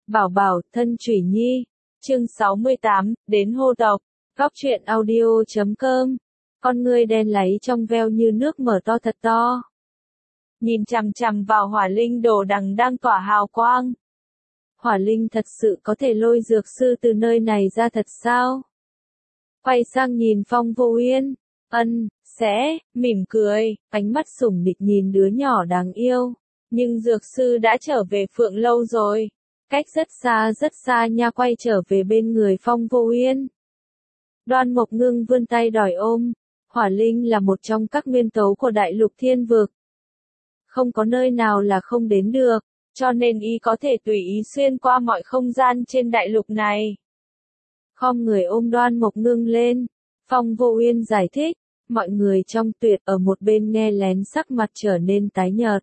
Bảo bảo, thân Thủy Nhi. Chương 68, đến hô độc. Góc truyện audio.com. Con ngươi đen láy trong veo như nước mở to thật to. Nhìn chằm chằm vào hỏa linh đồ đằng đang tỏa hào quang. Hỏa linh thật sự có thể lôi dược sư từ nơi này ra thật sao? Quay sang nhìn Phong Vô Uyên. Mỉm cười, ánh mắt sủng nịch nhìn đứa nhỏ đáng yêu. Nhưng dược sư đã trở về Phượng Lâu rồi. Cách rất xa nha, quay trở về bên người Phong Vô Uyên. Đoan Mộc Ngưng vươn tay đòi ôm. Hỏa linh là một trong các nguyên tố của đại lục thiên vực. Không có nơi nào là không đến được, cho nên y có thể tùy ý xuyên qua mọi không gian trên đại lục này. Khom người ôm Đoan Mộc Ngưng lên. Phong Vô Uyên giải thích. Mọi người trong tuyệt ở một bên nghe lén sắc mặt trở nên tái nhợt.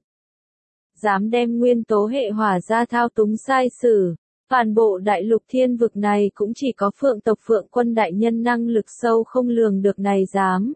Dám đem nguyên tố hệ hỏa ra thao túng sai sử. Toàn bộ đại lục thiên vực này cũng chỉ có Phượng tộc Phượng quân đại nhân năng lực sâu không lường được này dám.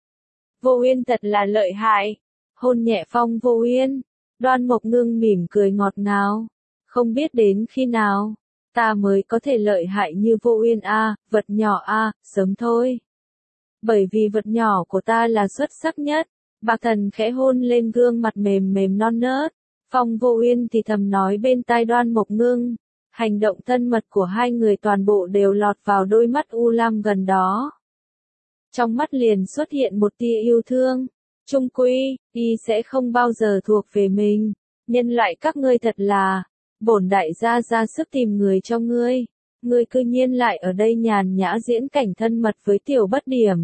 Vô Uyên thật là lợi hại. Hôn nhẹ Phong Vô Uyên. Đoan Mộc Ngưng mỉm cười ngọt ngào. Không biết đến khi nào ta mới có thể lợi hại như Vô Uyên a, vật nhỏ a, sớm thôi. Bởi vì vật nhỏ của ta là xuất sắc nhất. Bạc Thần khẽ hôn lên gương mặt mềm mềm non nớt. Phong Vô Uyên thì thầm nói bên tai Đoan Mộc Ngưng. Hành động thân mật của hai người toàn bộ đều lọt vào đôi mắt u lam gần đó. Trong mắt liền xuất hiện một tia yêu thương. Chung quy, y sẽ không bao giờ thuộc về mình. Nhân loại các ngươi thật là, bổn đại gia ra sức tìm người cho ngươi. Ngươi cư nhiên lại ở đây nhàn nhã diễn cảnh thân mật với tiểu bất điểm.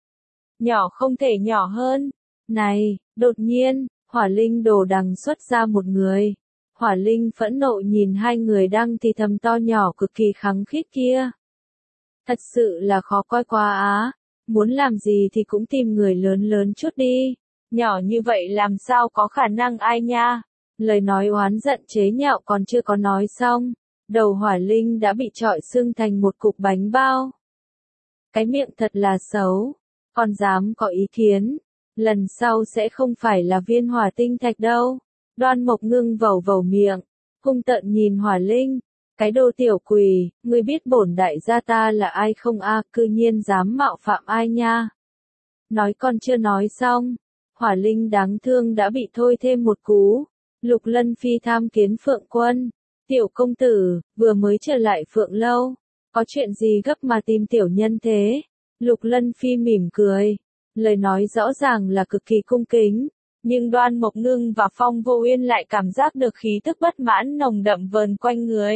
Nhỏ không thể nhỏ hơn. Này, đột nhiên, hỏa linh đồ đằng xuất ra một người. Hỏa linh phẫn nộ nhìn hai người đang thì thầm to nhỏ cực kỳ khăng khít kia. Thật sự là khó coi quá á. Muốn làm gì thì cũng tìm người lớn chút đi. Nhỏ như vậy làm sao có khả năng ai nha. Lời nói oán giận chế nhạo còn chưa có nói xong. Đầu hỏa linh đã bị trọi xương thành một cục bánh bao. Cái miệng thật là xấu. Còn dám có ý kiến. Lần sau sẽ không phải là viên hỏa tinh thạch đâu. Đoan Mộc Ngưng vầu miệng. Hung tợn nhìn hỏa linh. Cái đồ tiểu quỷ, ngươi biết bổn đại gia ta là ai không a, cư nhiên dám mạo phạm ai nha. Nói còn chưa nói xong. Hỏa linh đáng thương đã bị thôi thêm một cú. Lục Lân Phi tham kiến Phượng quân. Tiểu công tử, vừa mới trở lại Phượng Lâu. Có chuyện gì gấp mà tìm tiểu nhân thế? Lục Lân Phi mỉm cười. Lời nói rõ ràng là cực kỳ cung kính. Nhưng Đoan Mộc Ngưng và Phong Vô Uyên lại cảm giác được khí tức bất mãn nồng đậm vờn quanh người.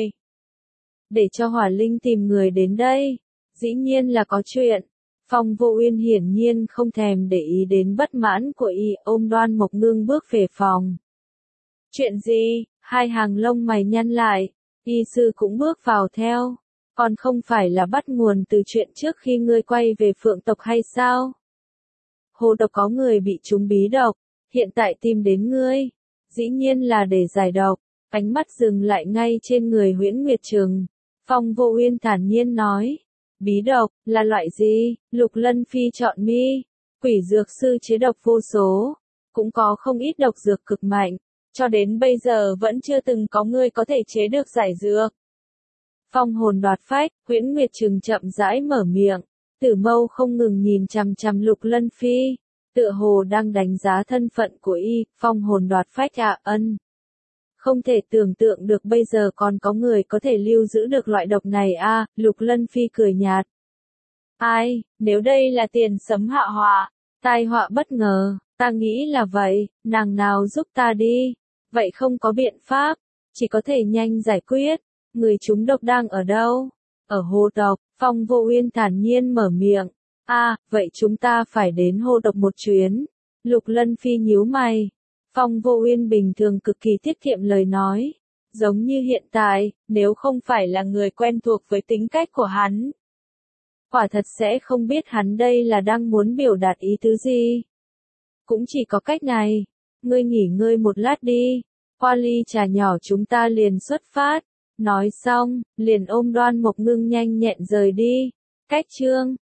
Để cho hỏa linh tìm người đến đây. Dĩ nhiên là có chuyện. Phong Vô Uyên hiển nhiên không thèm để ý đến bất mãn của y, ôm Đoan Mộc Ngưng bước về phòng. Chuyện gì? Hai hàng lông mày nhăn lại. Y sư cũng bước vào theo. Còn không phải là bắt nguồn từ chuyện trước khi ngươi quay về Phượng tộc hay sao? Hồ độc có người bị trúng bí độc. Hiện tại tìm đến ngươi. Dĩ nhiên là để giải độc. Ánh mắt dừng lại ngay trên người Huyễn Nguyệt Trừng. Phong Vô Uyên thản nhiên nói. Bí độc, là loại gì? Lục Lân Phi chọn mi. Quỷ dược sư chế độc vô số. Cũng có không ít độc dược cực mạnh. Cho đến bây giờ vẫn chưa từng có người có thể chế được giải dược. Phong hồn đoạt phách, Huyễn Nguyệt Trừng chậm rãi mở miệng. Tử mâu không ngừng nhìn chằm chằm Lục Lân Phi. Tựa hồ đang đánh giá thân phận của y, phong hồn đoạt phách Không thể tưởng tượng được bây giờ còn có người có thể lưu giữ được loại độc này Lục Lân Phi cười nhạt. Ai, nếu đây là tiền sấm hạ họa, tai họa bất ngờ, ta nghĩ là vậy, nàng nào giúp ta đi. Vậy không có biện pháp, chỉ có thể nhanh giải quyết. Người trúng độc đang ở đâu? Ở hồ độc, Phong Vô Uyên thản nhiên mở miệng. Vậy chúng ta phải đến hồ độc một chuyến. Lục Lân Phi nhíu mày. Phong Vô Uyên bình thường cực kỳ tiết kiệm lời nói. Giống như hiện tại, nếu không phải là người quen thuộc với tính cách của hắn. Quả thật sẽ không biết hắn đây là đang muốn biểu đạt ý tứ gì. Cũng chỉ có cách này. Ngươi nghỉ ngơi một lát đi. Qua ly trà nhỏ chúng ta liền xuất phát. Nói xong, liền ôm Đoan Mộc Ngưng nhanh nhẹn rời đi. Cách chương